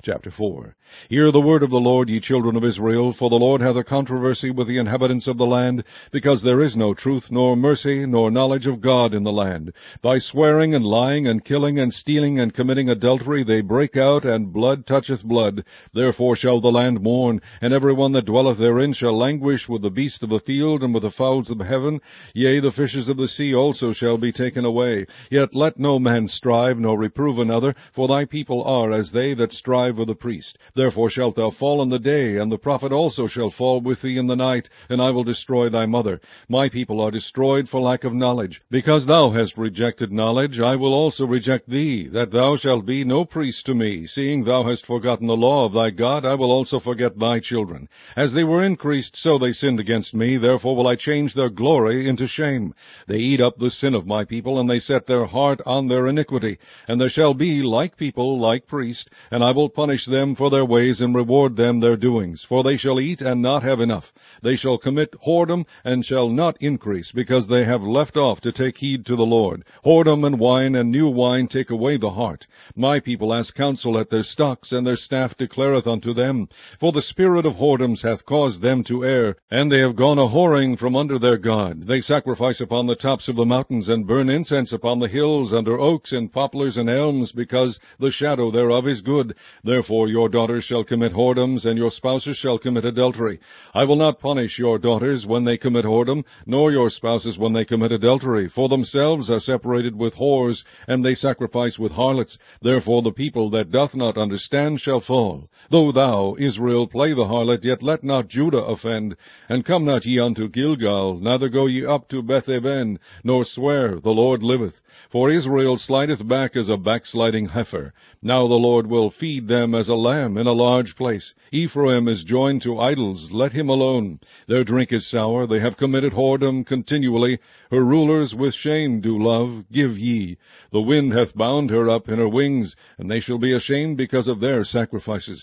Chapter 4. Hear the word of the Lord, ye children of Israel, for the Lord hath a controversy with the inhabitants of the land, because there is no truth, nor mercy, nor knowledge of God in the land. By swearing and lying and killing and stealing and committing adultery they break out, and blood toucheth blood. Therefore shall the land mourn, and every one that dwelleth therein shall languish with the beasts of the field and with the fowls of heaven. Yea, the fishes of the sea also shall be taken away. Yet let no man strive, nor reprove another, for thy people are as they that strive with the priest. Therefore shalt thou fall in the day, and the prophet also shall fall with thee in the night, and I will destroy thy mother. My people are destroyed for lack of knowledge. Because thou hast rejected knowledge, I will also reject thee, that thou shalt be no priest to me. Seeing thou hast forgotten the law of thy God, I will also forget thy children. As they were increased, so they sinned against me. Therefore will I change their glory into shame. They eat up the sin of my people, and they set their heart on their iniquity. And there shall be like people, like priest, and I will punish them for their ways, and reward them their doings. For they shall eat and not have enough. They shall commit whoredom, and shall not increase, because they have left off to take heed to the Lord. Whoredom and wine and new wine take away the heart. My people ask counsel at their stocks, and their staff declareth unto them. For the spirit of whoredoms hath caused them to err, and they have gone a whoring from under their God. They sacrifice upon the tops of the mountains, and burn incense upon the hills, under oaks and poplars and elms, because the shadow thereof is good. Therefore your daughters shall commit whoredoms, and your spouses shall commit adultery. I will not punish your daughters when they commit whoredom, nor your spouses when they commit adultery, for themselves are separated with whores, and they sacrifice with harlots. Therefore the people that doth not understand shall fall. Though thou, Israel, play the harlot, yet let not Judah offend. And come not ye unto Gilgal, neither go ye up to Beth-aven, nor swear, the Lord liveth. For Israel slideth back as a backsliding heifer. Now the Lord will feed them as a lamb in a large place. Ephraim is joined to idols, let him alone. Their drink is sour, they have committed whoredom continually. Her rulers with shame do love, give ye. The wind hath bound her up in her wings, and they shall be ashamed because of their sacrifices.